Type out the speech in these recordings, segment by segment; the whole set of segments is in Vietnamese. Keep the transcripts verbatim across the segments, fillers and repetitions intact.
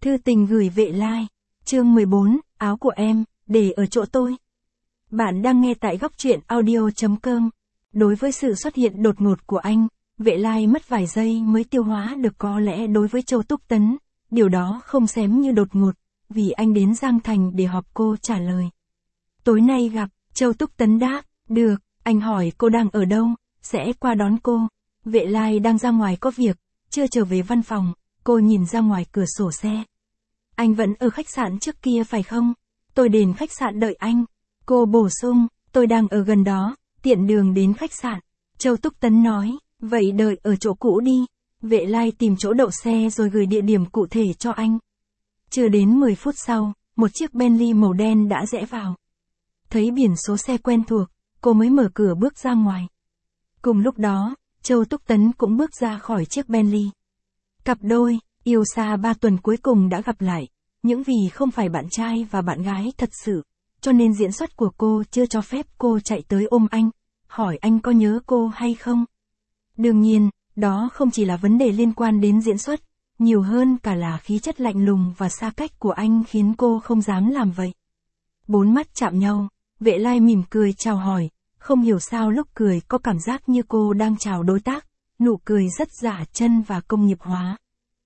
Thư tình gửi Vệ Lai. Chương mười bốn, áo của em, để ở chỗ tôi. Bạn đang nghe tại góc truyện audio.com. Đối với sự xuất hiện đột ngột của anh, Vệ Lai mất vài giây mới tiêu hóa được. Có lẽ đối với Châu Túc Tấn, điều đó không xém như đột ngột, vì anh đến Giang Thành để họp. Cô trả lời. Tối nay gặp. Châu Túc Tấn đáp, được. Anh hỏi cô đang ở đâu, sẽ qua đón cô. Vệ Lai đang ra ngoài có việc, chưa trở về văn phòng. Cô nhìn ra ngoài cửa sổ xe. Anh vẫn ở khách sạn trước kia phải không? Tôi đến khách sạn đợi anh. Cô bổ sung, tôi đang ở gần đó, tiện đường đến khách sạn. Châu Túc Tấn nói, vậy đợi ở chỗ cũ đi. Vệ Lai tìm chỗ đậu xe rồi gửi địa điểm cụ thể cho anh. Chưa đến mười phút sau, một chiếc Bentley màu đen đã rẽ vào. Thấy biển số xe quen thuộc, cô mới mở cửa bước ra ngoài. Cùng lúc đó, Châu Túc Tấn cũng bước ra khỏi chiếc Bentley. Cặp đôi, yêu xa ba tuần cuối cùng đã gặp lại, những vì không phải bạn trai và bạn gái thật sự, cho nên diễn xuất của cô chưa cho phép cô chạy tới ôm anh, hỏi anh có nhớ cô hay không. Đương nhiên, đó không chỉ là vấn đề liên quan đến diễn xuất, nhiều hơn cả là khí chất lạnh lùng và xa cách của anh khiến cô không dám làm vậy. Bốn mắt chạm nhau, Vệ Lai mỉm cười chào hỏi, không hiểu sao lúc cười có cảm giác như cô đang chào đối tác, nụ cười rất giả chân và công nghiệp hóa.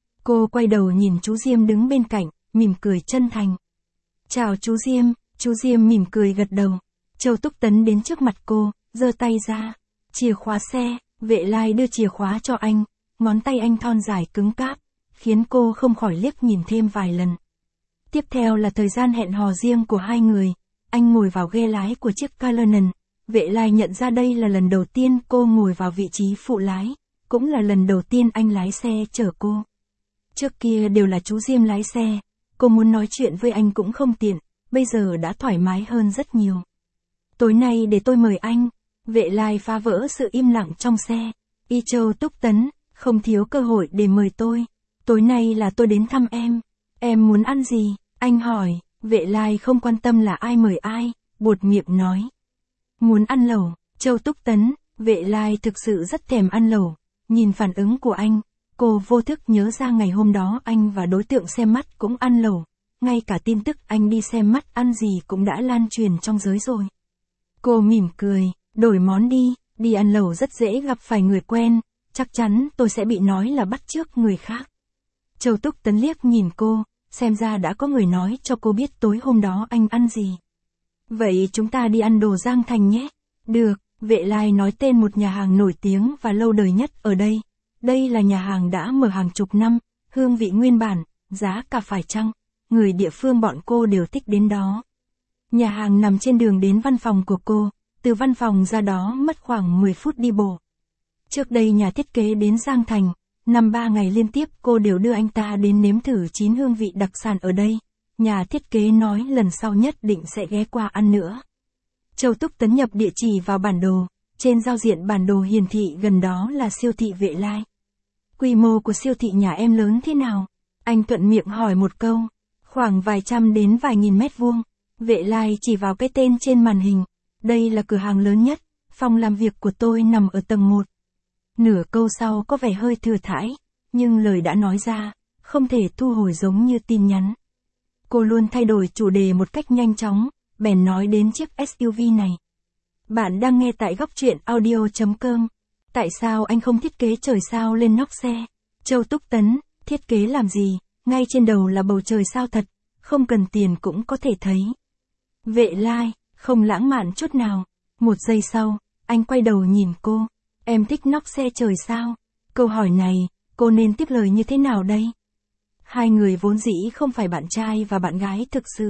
Cô quay đầu nhìn chú Diêm đứng bên cạnh, mỉm cười chân thành. Chào chú Diêm. Chú Diêm mỉm cười gật đầu. Châu Túc Tấn đến trước mặt cô, giơ tay ra. Chìa khóa xe. Vệ Lai đưa chìa khóa cho anh, ngón tay anh thon dài cứng cáp, khiến cô không khỏi liếc nhìn thêm vài lần. Tiếp theo là thời gian hẹn hò riêng của hai người. Anh ngồi vào ghế lái của chiếc Cullinan. Vệ Lai nhận ra đây là lần đầu tiên cô ngồi vào vị trí phụ lái, cũng là lần đầu tiên anh lái xe chở cô. Trước kia đều là chú Diêm lái xe, cô muốn nói chuyện với anh cũng không tiện, bây giờ đã thoải mái hơn rất nhiều. Tối nay để tôi mời anh. Vệ Lai phá vỡ sự im lặng trong xe. Y Châu Túc Tấn, không thiếu cơ hội để mời tôi. Tối nay là tôi đến thăm em. Em muốn ăn gì? Anh hỏi. Vệ Lai không quan tâm là ai mời ai, buột miệng nói. Muốn ăn lẩu. Châu Túc Tấn, Vệ Lai thực sự rất thèm ăn lẩu. Nhìn phản ứng của anh, cô vô thức nhớ ra ngày hôm đó anh và đối tượng xem mắt cũng ăn lẩu. Ngay cả tin tức anh đi xem mắt ăn gì cũng đã lan truyền trong giới rồi. Cô mỉm cười, đổi món đi, đi ăn lẩu rất dễ gặp phải người quen, chắc chắn tôi sẽ bị nói là bắt chước người khác. Châu Túc Tấn liếc nhìn cô, xem ra đã có người nói cho cô biết tối hôm đó anh ăn gì. Vậy chúng ta đi ăn đồ Giang Thành nhé. Được, Vệ Lai nói tên một nhà hàng nổi tiếng và lâu đời nhất ở đây. Đây là nhà hàng đã mở hàng chục năm, hương vị nguyên bản, giá cả phải chăng, người địa phương bọn cô đều thích đến đó. Nhà hàng nằm trên đường đến văn phòng của cô, từ văn phòng ra đó mất khoảng mười phút đi bộ. Trước đây nhà thiết kế đến Giang Thành, năm ba ngày liên tiếp cô đều đưa anh ta đến nếm thử chín hương vị đặc sản ở đây. Nhà thiết kế nói lần sau nhất định sẽ ghé qua ăn nữa. Châu Túc Tấn nhập địa chỉ vào bản đồ, trên giao diện bản đồ hiển thị gần đó là siêu thị Vệ Lai. Quy mô của siêu thị nhà em lớn thế nào? Anh thuận miệng hỏi một câu. Khoảng vài trăm đến vài nghìn mét vuông. Vệ Lai chỉ vào cái tên trên màn hình. Đây là cửa hàng lớn nhất, phòng làm việc của tôi nằm ở tầng một. Nửa câu sau có vẻ hơi thừa thãi, nhưng lời đã nói ra, không thể thu hồi giống như tin nhắn. Cô luôn thay đổi chủ đề một cách nhanh chóng, bèn nói đến chiếc ét u vê này. Bạn đang nghe tại góc truyện audio.com. Tại sao anh không thiết kế trời sao lên nóc xe? Châu Túc Tấn, thiết kế làm gì, ngay trên đầu là bầu trời sao thật, không cần tiền cũng có thể thấy. Vệ Lai, không lãng mạn chút nào. Một giây sau, anh quay đầu nhìn cô. Em thích nóc xe trời sao? Câu hỏi này, cô nên tiếp lời như thế nào đây? Hai người vốn dĩ không phải bạn trai và bạn gái thực sự.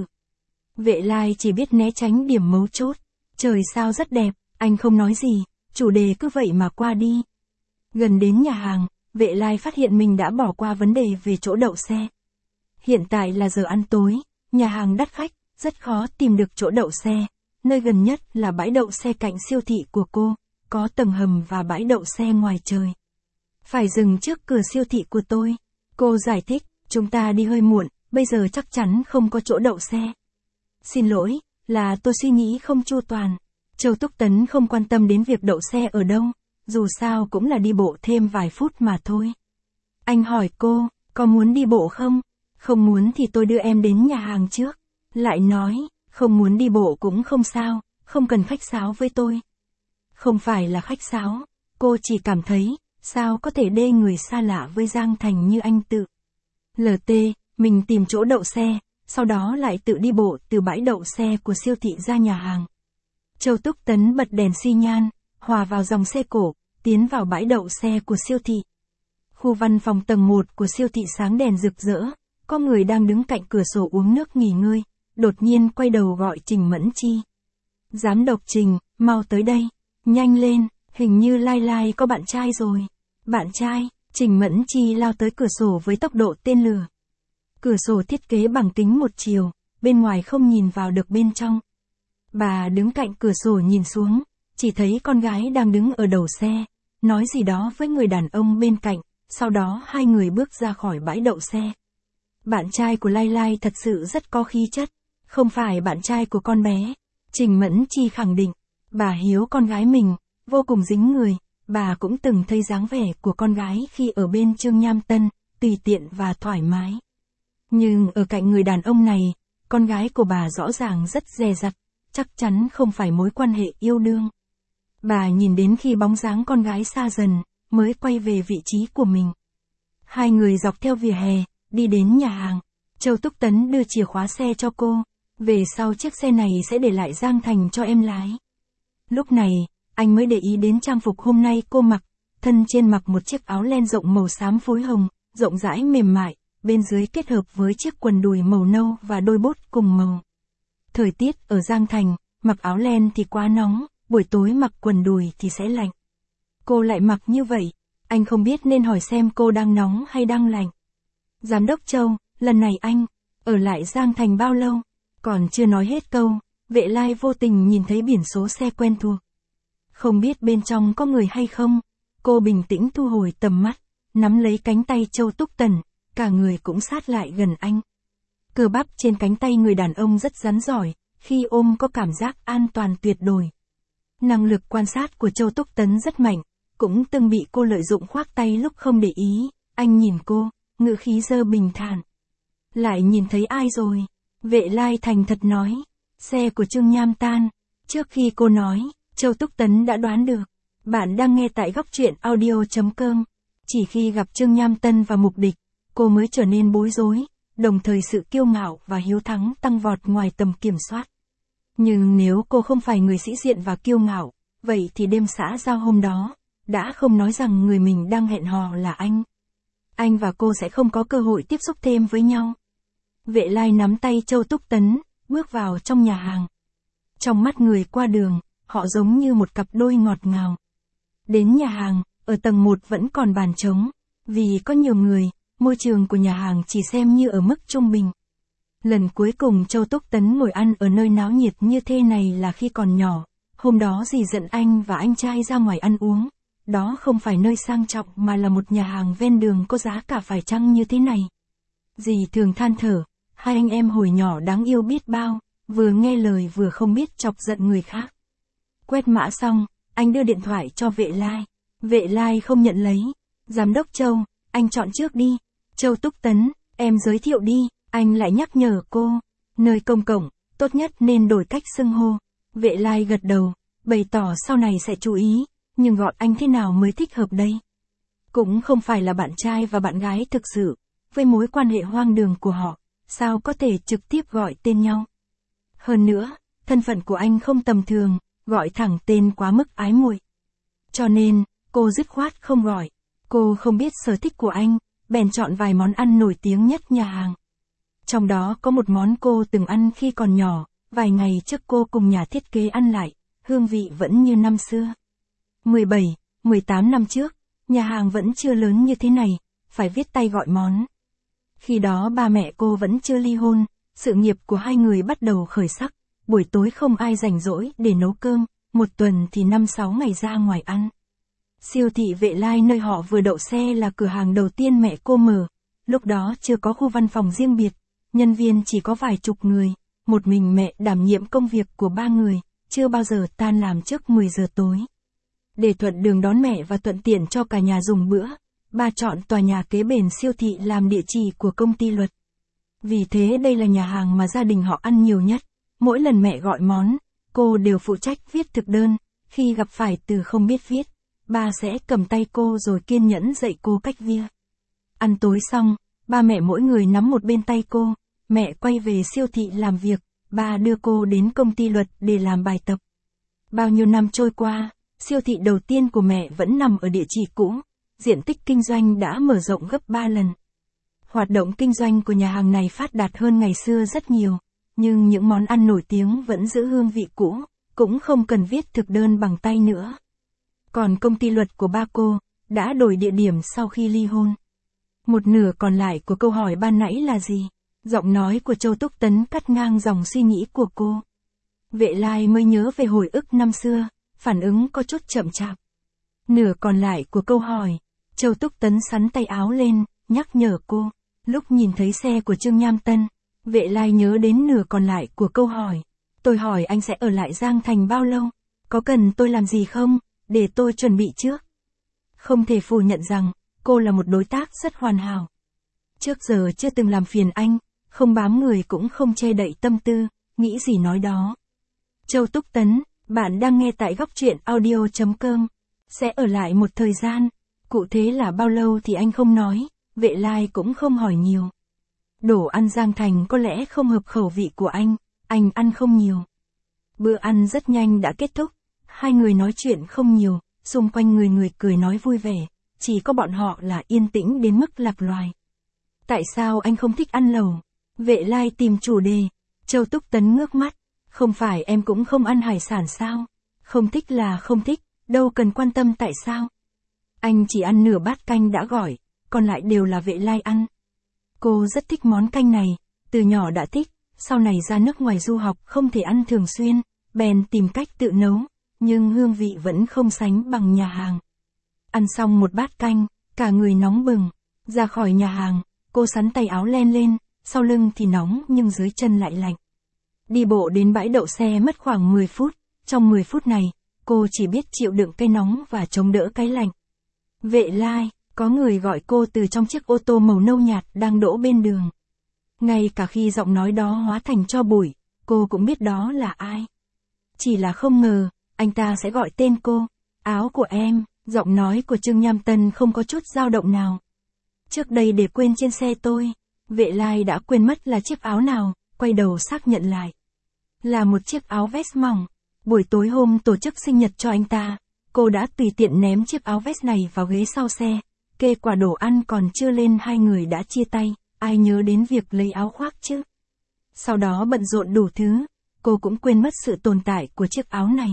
Vệ Lai chỉ biết né tránh điểm mấu chốt. Trời sao rất đẹp, anh không nói gì, chủ đề cứ vậy mà qua đi. Gần đến nhà hàng, Vệ Lai phát hiện mình đã bỏ qua vấn đề về chỗ đậu xe. Hiện tại là giờ ăn tối, nhà hàng đắt khách, rất khó tìm được chỗ đậu xe. Nơi gần nhất là bãi đậu xe cạnh siêu thị của cô, có tầng hầm và bãi đậu xe ngoài trời. Phải dừng trước cửa siêu thị của tôi. Cô giải thích, chúng ta đi hơi muộn, bây giờ chắc chắn không có chỗ đậu xe. Xin lỗi, là tôi suy nghĩ không chu toàn. Châu Túc Tấn không quan tâm đến việc đậu xe ở đâu, dù sao cũng là đi bộ thêm vài phút mà thôi. Anh hỏi cô, có muốn đi bộ không? Không muốn thì tôi đưa em đến nhà hàng trước. Lại nói, không muốn đi bộ cũng không sao, không cần khách sáo với tôi. Không phải là khách sáo, cô chỉ cảm thấy, sao có thể đê người xa lạ với Giang Thành như anh tự. lờ tê, mình tìm chỗ đậu xe, sau đó lại tự đi bộ từ bãi đậu xe của siêu thị ra nhà hàng. Châu Túc Tấn bật đèn xi nhan, hòa vào dòng xe cổ, tiến vào bãi đậu xe của siêu thị. Khu văn phòng tầng một của siêu thị sáng đèn rực rỡ, có người đang đứng cạnh cửa sổ uống nước nghỉ ngơi, đột nhiên quay đầu gọi Trình Mẫn Chi. Giám đốc Trình, mau tới đây, nhanh lên, hình như Lai Lai có bạn trai rồi. Bạn trai, Trình Mẫn Chi lao tới cửa sổ với tốc độ tên lửa. Cửa sổ thiết kế bằng kính một chiều, bên ngoài không nhìn vào được bên trong. Bà đứng cạnh cửa sổ nhìn xuống, chỉ thấy con gái đang đứng ở đầu xe, nói gì đó với người đàn ông bên cạnh, sau đó hai người bước ra khỏi bãi đậu xe. Bạn trai của Lai Lai thật sự rất có khí chất, không phải bạn trai của con bé. Trình Mẫn Chi khẳng định, bà hiếu con gái mình, vô cùng dính người, bà cũng từng thấy dáng vẻ của con gái khi ở bên Trương Nham Tân, tùy tiện và thoải mái. Nhưng ở cạnh người đàn ông này, con gái của bà rõ ràng rất dè dặt, chắc chắn không phải mối quan hệ yêu đương. Bà nhìn đến khi bóng dáng con gái xa dần, mới quay về vị trí của mình. Hai người dọc theo vỉa hè, đi đến nhà hàng. Châu Túc Tấn đưa chìa khóa xe cho cô, về sau chiếc xe này sẽ để lại Giang Thành cho em lái. Lúc này, anh mới để ý đến trang phục hôm nay cô mặc, thân trên mặc một chiếc áo len rộng màu xám phối hồng, rộng rãi mềm mại, bên dưới kết hợp với chiếc quần đùi màu nâu và đôi bốt cùng màu. Thời tiết ở Giang Thành, mặc áo len thì quá nóng, buổi tối mặc quần đùi thì sẽ lạnh. Cô lại mặc như vậy, anh không biết nên hỏi xem cô đang nóng hay đang lạnh. Giám đốc Châu, lần này anh, ở lại Giang Thành bao lâu? Còn chưa nói hết câu, Vệ Lai vô tình nhìn thấy biển số xe quen thuộc. Không biết bên trong có người hay không, cô bình tĩnh thu hồi tầm mắt, nắm lấy cánh tay Châu Túc Tần, cả người cũng sát lại gần anh. Cơ bắp trên cánh tay người đàn ông rất rắn giỏi, khi ôm có cảm giác an toàn tuyệt đối. Năng lực quan sát của Châu Túc Tấn rất mạnh, cũng từng bị cô lợi dụng khoác tay lúc không để ý. Anh nhìn cô, ngữ khí dơ bình thản. Lại nhìn thấy ai rồi? Vệ Lai thành thật nói, xe của Trương Nham Tan. Trước khi cô nói, Châu Túc Tấn đã đoán được. Bạn đang nghe tại góc truyện audio chấm com. Chỉ khi gặp Trương Nham Tân và mục địch, cô mới trở nên bối rối, đồng thời sự kiêu ngạo và hiếu thắng tăng vọt ngoài tầm kiểm soát. Nhưng nếu cô không phải người sĩ diện và kiêu ngạo, vậy thì đêm xã giao hôm đó, đã không nói rằng người mình đang hẹn hò là anh. Anh và cô sẽ không có cơ hội tiếp xúc thêm với nhau. Vệ Lai nắm tay Châu Túc Tấn, bước vào trong nhà hàng. Trong mắt người qua đường, họ giống như một cặp đôi ngọt ngào. Đến nhà hàng, ở tầng một vẫn còn bàn trống, vì có nhiều người, môi trường của nhà hàng chỉ xem như ở mức trung bình. Lần cuối cùng Châu Túc Tấn ngồi ăn ở nơi náo nhiệt như thế này là khi còn nhỏ, hôm đó dì dẫn anh và anh trai ra ngoài ăn uống. Đó không phải nơi sang trọng mà là một nhà hàng ven đường có giá cả phải chăng như thế này. Dì thường than thở, hai anh em hồi nhỏ đáng yêu biết bao, vừa nghe lời vừa không biết chọc giận người khác. Quét mã xong, anh đưa điện thoại cho Vệ Lai. Vệ Lai không nhận lấy. Giám đốc Châu, anh chọn trước đi. Châu Túc Tấn, em giới thiệu đi. Anh lại nhắc nhở cô. Nơi công cộng, tốt nhất nên đổi cách xưng hô. Vệ Lai gật đầu, bày tỏ sau này sẽ chú ý, nhưng gọi anh thế nào mới thích hợp đây? Cũng không phải là bạn trai và bạn gái thực sự, với mối quan hệ hoang đường của họ, sao có thể trực tiếp gọi tên nhau? Hơn nữa, thân phận của anh không tầm thường, gọi thẳng tên quá mức ái muội. Cho nên, cô dứt khoát không gọi. Cô không biết sở thích của anh, bèn chọn vài món ăn nổi tiếng nhất nhà hàng. Trong đó có một món cô từng ăn khi còn nhỏ, vài ngày trước cô cùng nhà thiết kế ăn lại, hương vị vẫn như năm xưa. mười bảy, mười tám năm trước, nhà hàng vẫn chưa lớn như thế này, phải viết tay gọi món. Khi đó ba mẹ cô vẫn chưa ly hôn, sự nghiệp của hai người bắt đầu khởi sắc, buổi tối không ai rảnh rỗi để nấu cơm, một tuần thì năm sáu ngày ra ngoài ăn. Siêu thị Vệ Lai nơi họ vừa đậu xe là cửa hàng đầu tiên mẹ cô mở, lúc đó chưa có khu văn phòng riêng biệt, nhân viên chỉ có vài chục người, một mình mẹ đảm nhiệm công việc của ba người, chưa bao giờ tan làm trước mười giờ tối. Để thuận đường đón mẹ và thuận tiện cho cả nhà dùng bữa, bà chọn tòa nhà kế bên siêu thị làm địa chỉ của công ty luật. Vì thế đây là nhà hàng mà gia đình họ ăn nhiều nhất. Mỗi lần mẹ gọi món, cô đều phụ trách viết thực đơn. Khi gặp phải từ không biết viết, ba sẽ cầm tay cô rồi kiên nhẫn dạy cô cách viết. Ăn tối xong, ba mẹ mỗi người nắm một bên tay cô. Mẹ quay về siêu thị làm việc, ba đưa cô đến công ty luật để làm bài tập. Bao nhiêu năm trôi qua, siêu thị đầu tiên của mẹ vẫn nằm ở địa chỉ cũ. Diện tích kinh doanh đã mở rộng gấp ba lần. Hoạt động kinh doanh của nhà hàng này phát đạt hơn ngày xưa rất nhiều, nhưng những món ăn nổi tiếng vẫn giữ hương vị cũ, cũng không cần viết thực đơn bằng tay nữa. Còn công ty luật của ba cô, đã đổi địa điểm sau khi ly hôn. Một nửa còn lại của câu hỏi ban nãy là gì? Giọng nói của Châu Túc Tấn cắt ngang dòng suy nghĩ của cô. Vệ Lai mới nhớ về hồi ức năm xưa, phản ứng có chút chậm chạp. Nửa còn lại của câu hỏi, Châu Túc Tấn sắn tay áo lên, nhắc nhở cô. Lúc nhìn thấy xe của Trương Nham Tân, Vệ Lai nhớ đến nửa còn lại của câu hỏi. Tôi hỏi anh sẽ ở lại Giang Thành bao lâu? Có cần tôi làm gì không? Để tôi chuẩn bị trước. Không thể phủ nhận rằng, cô là một đối tác rất hoàn hảo. Trước giờ chưa từng làm phiền anh, không bám người cũng không che đậy tâm tư, nghĩ gì nói đó. Châu Túc Tấn, bạn đang nghe tại góc truyện audio chấm com. Sẽ ở lại một thời gian, cụ thể là bao lâu thì anh không nói, Vệ Lai cũng không hỏi nhiều. Đồ ăn Giang Thành có lẽ không hợp khẩu vị của anh, anh ăn không nhiều. Bữa ăn rất nhanh đã kết thúc, hai người nói chuyện không nhiều, xung quanh người người cười nói vui vẻ, chỉ có bọn họ là yên tĩnh đến mức lạc loài. Tại sao anh không thích ăn lẩu? Vệ Lai tìm chủ đề. Châu Túc Tấn ngước mắt, không phải em cũng không ăn hải sản sao? Không thích là không thích, đâu cần quan tâm tại sao. Anh chỉ ăn nửa bát canh đã gọi, còn lại đều là Vệ Lai ăn. Cô rất thích món canh này, từ nhỏ đã thích, sau này ra nước ngoài du học không thể ăn thường xuyên, bèn tìm cách tự nấu, nhưng hương vị vẫn không sánh bằng nhà hàng. Ăn xong một bát canh, cả người nóng bừng, ra khỏi nhà hàng, cô sắn tay áo len lên, sau lưng thì nóng nhưng dưới chân lại lạnh. Đi bộ đến bãi đậu xe mất khoảng mười phút, trong mười phút này, cô chỉ biết chịu đựng cái nóng và chống đỡ cái lạnh. Vệ Lai, có người gọi cô từ trong chiếc ô tô màu nâu nhạt đang đỗ bên đường. Ngay cả khi giọng nói đó hóa thành tro bụi, cô cũng biết đó là ai. Chỉ là không ngờ, anh ta sẽ gọi tên cô. Áo của em, giọng nói của Trương Nham Tân không có chút dao động nào. Trước đây để quên trên xe tôi, Vệ Lai đã quên mất là chiếc áo nào, quay đầu xác nhận lại. Là một chiếc áo vest mỏng. Buổi tối hôm tổ chức sinh nhật cho anh ta, cô đã tùy tiện ném chiếc áo vest này vào ghế sau xe. Kê quả đồ ăn còn chưa lên hai người đã chia tay, ai nhớ đến việc lấy áo khoác chứ. Sau đó bận rộn đủ thứ, cô cũng quên mất sự tồn tại của chiếc áo này.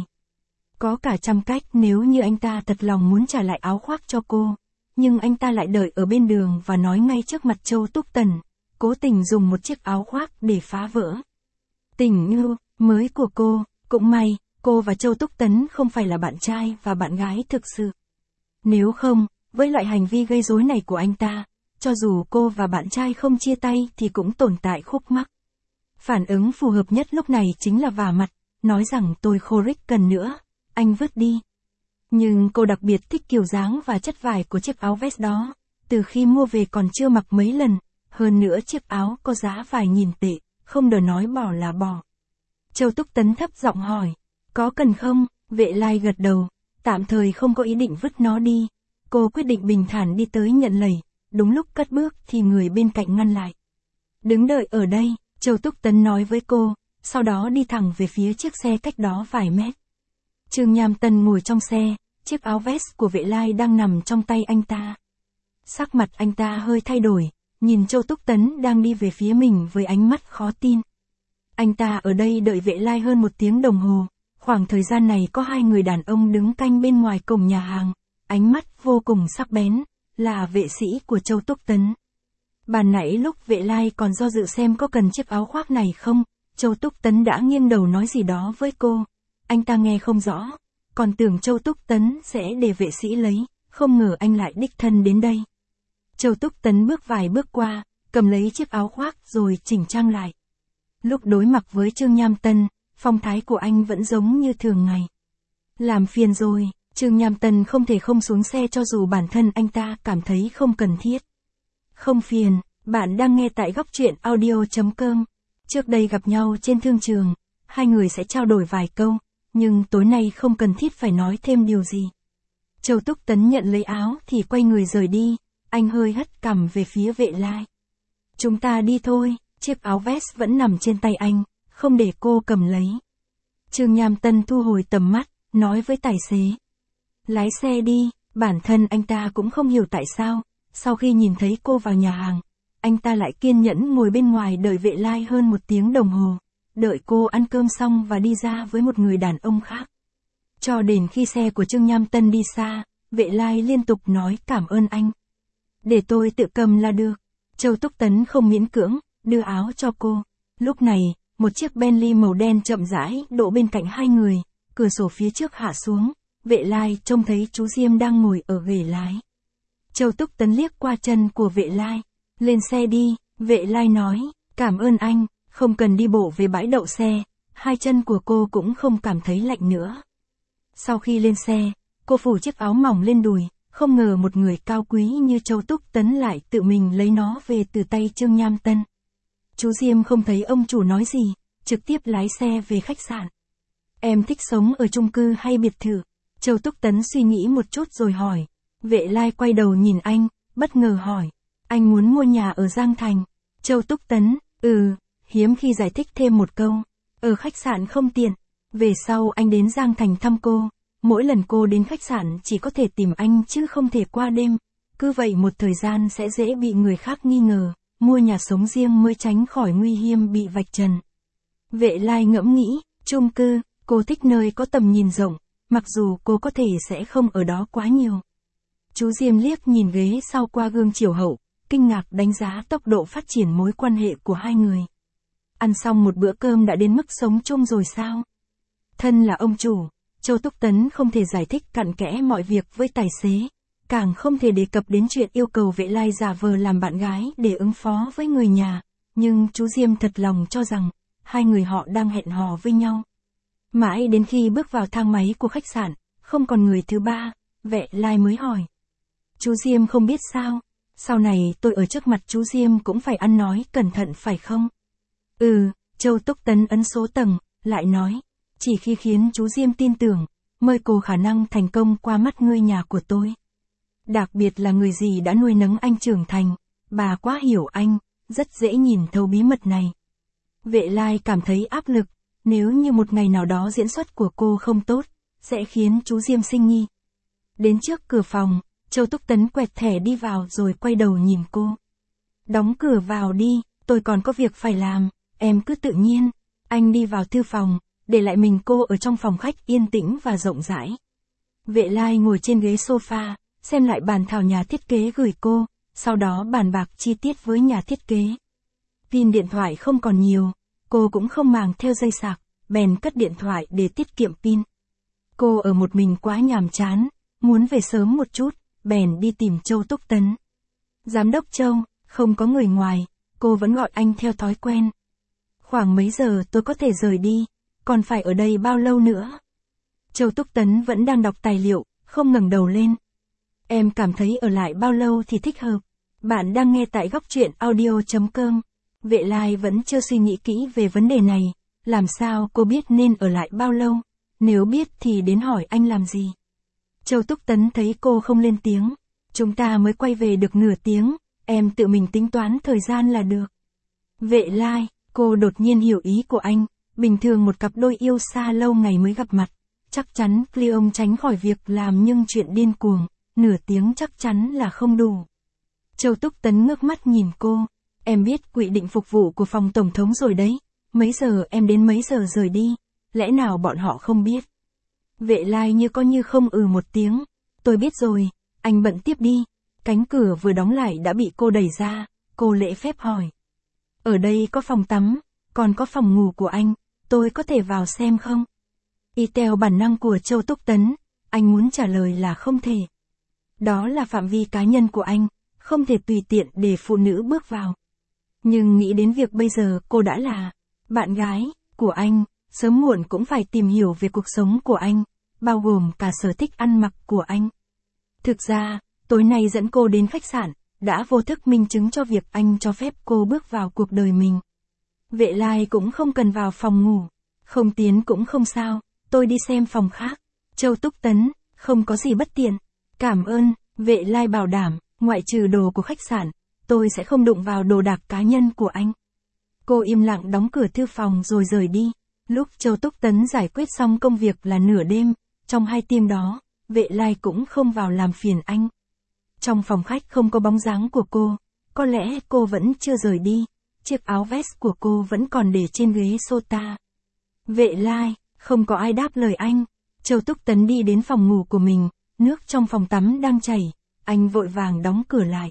Có cả trăm cách nếu như anh ta thật lòng muốn trả lại áo khoác cho cô. Nhưng anh ta lại đợi ở bên đường và nói ngay trước mặt Châu Túc Tấn, cố tình dùng một chiếc áo khoác để phá vỡ tình yêu mới của cô. Cũng may, cô và Châu Túc Tấn không phải là bạn trai và bạn gái thực sự. Nếu không, với loại hành vi gây rối này của anh ta, cho dù cô và bạn trai không chia tay thì cũng tồn tại khúc mắc. Phản ứng phù hợp nhất lúc này chính là vả mặt, nói rằng tôi khô rích cần nữa, anh vứt đi. Nhưng cô đặc biệt thích kiểu dáng và chất vải của chiếc áo vest đó, từ khi mua về còn chưa mặc mấy lần, hơn nữa chiếc áo có giá vài nghìn tệ, không đỡ nói bỏ là bỏ. Châu Túc Tấn thấp giọng hỏi, có cần không? Vệ Lai gật đầu, tạm thời không có ý định vứt nó đi. Cô quyết định bình thản đi tới nhận lẩy, đúng lúc cất bước thì người bên cạnh ngăn lại. Đứng đợi ở đây, Châu Túc Tấn nói với cô, sau đó đi thẳng về phía chiếc xe cách đó vài mét. Trương Nham Tân ngồi trong xe, chiếc áo vest của Vệ Lai đang nằm trong tay anh ta. Sắc mặt anh ta hơi thay đổi, nhìn Châu Túc Tấn đang đi về phía mình với ánh mắt khó tin. Anh ta ở đây đợi Vệ Lai hơn một tiếng đồng hồ, khoảng thời gian này có hai người đàn ông đứng canh bên ngoài cổng nhà hàng, ánh mắt vô cùng sắc bén, là vệ sĩ của Châu Túc Tấn. Ban nãy lúc Vệ Lai còn do dự xem có cần chiếc áo khoác này không, Châu Túc Tấn đã nghiêng đầu nói gì đó với cô. Anh ta nghe không rõ, còn tưởng Châu Túc Tấn sẽ để vệ sĩ lấy, không ngờ anh lại đích thân đến đây. Châu Túc Tấn bước vài bước qua, cầm lấy chiếc áo khoác rồi chỉnh trang lại. Lúc đối mặt với Trương Nham Tân, phong thái của anh vẫn giống như thường ngày. Làm phiền rồi, Trương Nham Tân không thể không xuống xe cho dù bản thân anh ta cảm thấy không cần thiết. Không phiền, Bạn đang nghe tại góc truyện audio.com. Trước đây gặp nhau trên thương trường, hai người sẽ trao đổi vài câu, nhưng tối nay không cần thiết phải nói thêm điều gì. Châu Túc Tấn nhận lấy áo thì quay người rời đi, anh hơi hất cằm về phía Vệ Lai. Chúng ta đi thôi, chiếc áo vest vẫn nằm trên tay anh, không để cô cầm lấy. Trương Nham Tân thu hồi tầm mắt, nói với tài xế. Lái xe đi, bản thân anh ta cũng không hiểu tại sao, sau khi nhìn thấy cô vào nhà hàng, anh ta lại kiên nhẫn ngồi bên ngoài đợi Vệ Lai hơn một tiếng đồng hồ, đợi cô ăn cơm xong và đi ra với một người đàn ông khác. Cho đến khi xe của Trương Nham Tân đi xa, Vệ Lai liên tục nói cảm ơn anh. Để tôi tự cầm là được. Châu Túc Tấn không miễn cưỡng, đưa áo cho cô. Lúc này, một chiếc Bentley màu đen chậm rãi đỗ bên cạnh hai người, cửa sổ phía trước hạ xuống, Vệ Lai trông thấy chú Diêm đang ngồi ở ghế lái. Châu Túc Tấn liếc qua chân của Vệ Lai. Lên xe đi, Vệ Lai nói, cảm ơn anh, không cần đi bộ về bãi đậu xe, hai chân của cô cũng không cảm thấy lạnh nữa. Sau khi lên xe, cô phủ chiếc áo mỏng lên đùi, không ngờ một người cao quý như Châu Túc Tấn lại tự mình lấy nó về từ tay Trương Nham Tân. Chú Diêm không thấy ông chủ nói gì, trực tiếp lái xe về khách sạn. Em thích sống ở chung cư hay biệt thự? Châu Túc Tấn suy nghĩ một chút rồi hỏi. Vệ Lai quay đầu nhìn anh, bất ngờ hỏi. Anh muốn mua nhà ở Giang Thành. Châu Túc Tấn, ừ, hiếm khi giải thích thêm một câu. Ở khách sạn không tiện. Về sau anh đến Giang Thành thăm cô. Mỗi lần cô đến khách sạn chỉ có thể tìm anh chứ không thể qua đêm. Cứ vậy một thời gian sẽ dễ bị người khác nghi ngờ. Mua nhà sống riêng mới tránh khỏi nguy hiểm bị vạch trần. Vệ Lai ngẫm nghĩ, chung cư, cô thích nơi có tầm nhìn rộng, mặc dù cô có thể sẽ không ở đó quá nhiều. Chú Diêm liếc nhìn ghế sau qua gương chiếu hậu, kinh ngạc đánh giá tốc độ phát triển mối quan hệ của hai người. Ăn xong một bữa cơm đã đến mức sống chung rồi sao? Thân là ông chủ, Châu Túc Tấn không thể giải thích cặn kẽ mọi việc với tài xế, càng không thể đề cập đến chuyện yêu cầu Vệ Lai giả vờ làm bạn gái để ứng phó với người nhà, nhưng chú Diêm thật lòng cho rằng, hai người họ đang hẹn hò với nhau. Mãi đến khi bước vào thang máy của khách sạn, không còn người thứ ba, Vệ Lai mới hỏi. Chú Diêm không biết sao, sau này tôi ở trước mặt chú Diêm cũng phải ăn nói cẩn thận phải không? Ừ, Châu Túc Tấn ấn số tầng, lại nói, chỉ khi khiến chú Diêm tin tưởng, mới có khả năng thành công qua mắt người nhà của tôi. Đặc biệt là người gì đã nuôi nấng anh trưởng thành, bà quá hiểu anh, rất dễ nhìn thấu bí mật này. Vệ Lai cảm thấy áp lực, nếu như một ngày nào đó diễn xuất của cô không tốt, sẽ khiến chú Diêm sinh nghi. Đến trước cửa phòng, Châu Túc Tấn quẹt thẻ đi vào rồi quay đầu nhìn cô. Đóng cửa vào đi, tôi còn có việc phải làm, em cứ tự nhiên. Anh đi vào thư phòng, để lại mình cô ở trong phòng khách yên tĩnh và rộng rãi. Vệ Lai ngồi trên ghế sofa, xem lại bản thảo nhà thiết kế gửi cô, sau đó bàn bạc chi tiết với nhà thiết kế. Pin điện thoại không còn nhiều, cô cũng không màng theo dây sạc, bèn cất điện thoại để tiết kiệm pin. Cô ở một mình quá nhàm chán, muốn về sớm một chút, bèn đi tìm Châu Túc Tấn. Giám đốc Châu, không có người ngoài, cô vẫn gọi anh theo thói quen. Khoảng mấy giờ tôi có thể rời đi, còn phải ở đây bao lâu nữa? Châu Túc Tấn vẫn đang đọc tài liệu, không ngẩng đầu lên. Em cảm thấy ở lại bao lâu thì thích hợp. Bạn đang nghe tại góc truyện audio.com. Vệ Lai vẫn chưa suy nghĩ kỹ về vấn đề này, làm sao cô biết nên ở lại bao lâu, nếu biết thì đến hỏi anh làm gì. Châu Túc Tấn thấy cô không lên tiếng, chúng ta mới quay về được nửa tiếng, em tự mình tính toán thời gian là được. Vệ Lai, cô đột nhiên hiểu ý của anh, bình thường một cặp đôi yêu xa lâu ngày mới gặp mặt, chắc chắn Cleon tránh khỏi việc làm nhưng chuyện điên cuồng, nửa tiếng chắc chắn là không đủ. Châu Túc Tấn ngước mắt nhìn cô, em biết quy định phục vụ của phòng tổng thống rồi đấy, mấy giờ em đến mấy giờ rời đi, lẽ nào bọn họ không biết. Vệ Lai như có như không ừ một tiếng, tôi biết rồi, anh bận tiếp đi. Cánh cửa vừa đóng lại đã bị cô đẩy ra, cô lễ phép hỏi. Ở đây có phòng tắm, còn có phòng ngủ của anh, tôi có thể vào xem không? Y theo bản năng của Châu Túc Tấn, anh muốn trả lời là không thể. Đó là phạm vi cá nhân của anh, không thể tùy tiện để phụ nữ bước vào. Nhưng nghĩ đến việc bây giờ cô đã là bạn gái của anh, sớm muộn cũng phải tìm hiểu về cuộc sống của anh, bao gồm cả sở thích ăn mặc của anh. Thực ra, tối nay dẫn cô đến khách sạn, đã vô thức minh chứng cho việc anh cho phép cô bước vào cuộc đời mình. Vệ Lai cũng không cần vào phòng ngủ. Không tiến cũng không sao, tôi đi xem phòng khác. Châu Túc Tấn, không có gì bất tiện. Cảm ơn, Vệ Lai bảo đảm, ngoại trừ đồ của khách sạn, tôi sẽ không đụng vào đồ đạc cá nhân của anh. Cô im lặng đóng cửa thư phòng rồi rời đi. Lúc Châu Túc Tấn giải quyết xong công việc là nửa đêm, trong hai tiếng đó, Vệ Lai cũng không vào làm phiền anh. Trong phòng khách không có bóng dáng của cô, có lẽ cô vẫn chưa rời đi, chiếc áo vest của cô vẫn còn để trên ghế sofa. Vệ Lai, không có ai đáp lời anh. Châu Túc Tấn đi đến phòng ngủ của mình, nước trong phòng tắm đang chảy, anh vội vàng đóng cửa lại.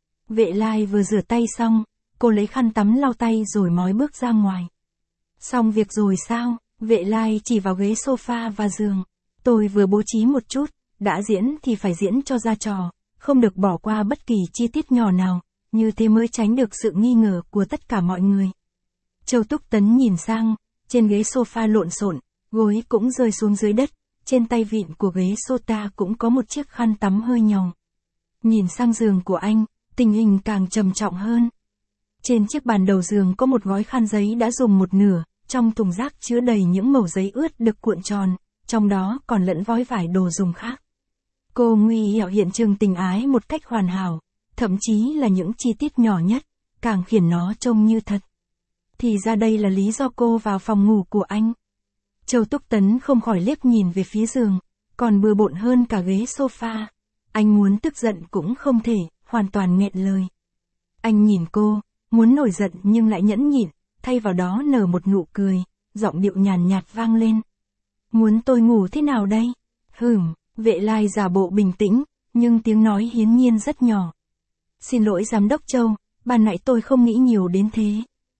Vệ Lai vừa rửa tay xong, cô lấy khăn tắm lau tay rồi mói bước ra ngoài. Xong việc rồi sao? Vệ Lai chỉ vào ghế sofa và giường. Tôi vừa bố trí một chút, đã diễn thì phải diễn cho ra trò, không được bỏ qua bất kỳ chi tiết nhỏ nào, như thế mới tránh được sự nghi ngờ của tất cả mọi người. Châu Túc Tấn nhìn sang, trên ghế sofa lộn xộn, gối cũng rơi xuống dưới đất, trên tay vịn của ghế sofa cũng có một chiếc khăn tắm hơi nhòng. Nhìn sang giường của anh, tình hình càng trầm trọng hơn. Trên chiếc bàn đầu giường có một gói khăn giấy đã dùng một nửa, trong thùng rác chứa đầy những mẩu giấy ướt được cuộn tròn, trong đó còn lẫn vói vải đồ dùng khác. Cô nguy hiểm hiện trường tình ái một cách hoàn hảo, thậm chí là những chi tiết nhỏ nhất, càng khiến nó trông như thật. Thì ra đây là lý do cô vào phòng ngủ của anh. Châu Túc Tấn không khỏi liếc nhìn về phía giường, còn bừa bộn hơn cả ghế sofa. Anh muốn tức giận cũng không thể, hoàn toàn nghẹn lời. Anh nhìn cô, muốn nổi giận nhưng lại nhẫn nhịn, thay vào đó nở một nụ cười, giọng điệu nhàn nhạt vang lên. Muốn tôi ngủ thế nào đây? Hửm, Vệ Lai giả bộ bình tĩnh, nhưng tiếng nói hiển nhiên rất nhỏ. Xin lỗi giám đốc Châu, ban nãy tôi không nghĩ nhiều đến thế.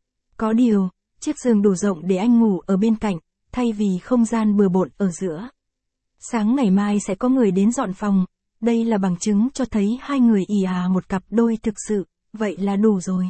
Có điều, chiếc giường đủ rộng để anh ngủ ở bên cạnh, thay vì không gian bừa bộn ở giữa. Sáng ngày mai sẽ có người đến dọn phòng, đây là bằng chứng cho thấy hai người ì à một cặp đôi thực sự, vậy là đủ rồi.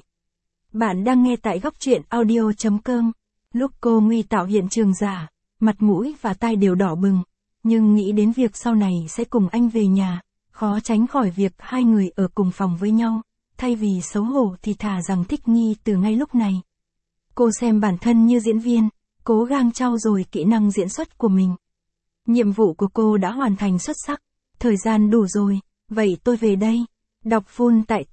Bạn đang nghe tại góc truyện audio chấm com. Lúc cô nguy tạo hiện trường giả, mặt mũi và tai đều đỏ bừng, nhưng nghĩ đến việc sau này sẽ cùng anh về nhà, khó tránh khỏi việc hai người ở cùng phòng với nhau, thay vì xấu hổ thì thà rằng thích nghi từ ngay lúc này. Cô xem bản thân như diễn viên, cố gắng trau dồi kỹ năng diễn xuất của mình. Nhiệm vụ của cô đã hoàn thành xuất sắc, thời gian đủ rồi, vậy tôi về đây. Đọc full tại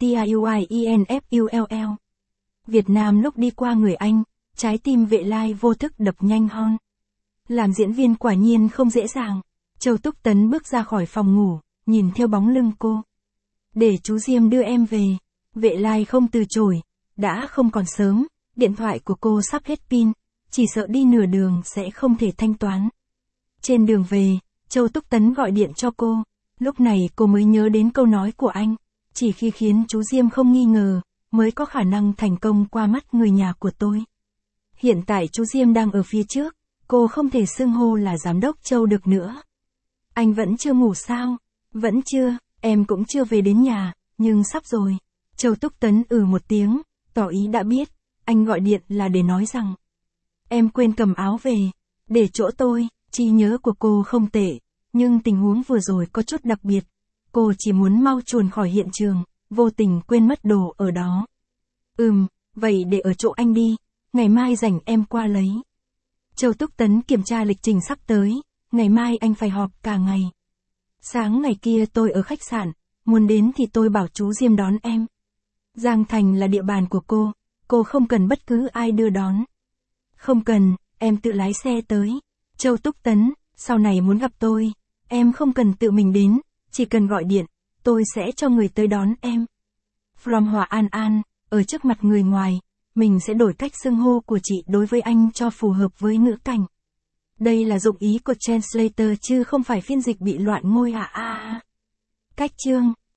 TIUIENFULL. Việt Nam lúc đi qua người Anh, trái tim Vệ Lai vô thức đập nhanh hơn. Làm diễn viên quả nhiên không dễ dàng. Châu Túc Tấn bước ra khỏi phòng ngủ, nhìn theo bóng lưng cô. Để chú Diêm đưa em về. Vệ Lai không từ chối, đã không còn sớm, điện thoại của cô sắp hết pin, chỉ sợ đi nửa đường sẽ không thể thanh toán. Trên đường về, Châu Túc Tấn gọi điện cho cô, lúc này cô mới nhớ đến câu nói của anh, chỉ khi khiến chú Diêm không nghi ngờ, mới có khả năng thành công qua mắt người nhà của tôi. Hiện tại chú Diêm đang ở phía trước, cô không thể xưng hô là giám đốc Châu được nữa. Anh vẫn chưa ngủ sao? Vẫn chưa, em cũng chưa về đến nhà, nhưng sắp rồi. Châu Túc Tấn ừ một tiếng, tỏ ý đã biết, anh gọi điện là để nói rằng em quên cầm áo về, để chỗ tôi. Trí nhớ của cô không tệ, nhưng tình huống vừa rồi có chút đặc biệt. Cô chỉ muốn mau chuồn khỏi hiện trường, vô tình quên mất đồ ở đó. Ừm, vậy để ở chỗ anh đi, ngày mai rảnh em qua lấy. Châu Túc Tấn kiểm tra lịch trình sắp tới, ngày mai anh phải họp cả ngày. Sáng ngày kia tôi ở khách sạn, muốn đến thì tôi bảo chú Diêm đón em. Giang Thành là địa bàn của cô, cô không cần bất cứ ai đưa đón. Không cần, em tự lái xe tới. Châu Túc Tấn, sau này muốn gặp tôi, em không cần tự mình đến, chỉ cần gọi điện, tôi sẽ cho người tới đón em. From Hòa An An, ở trước mặt người ngoài, mình sẽ đổi cách xưng hô của chị đối với anh cho phù hợp với ngữ cảnh. Đây là dụng ý của translator chứ không phải phiên dịch bị loạn ngôi à à. Cách chương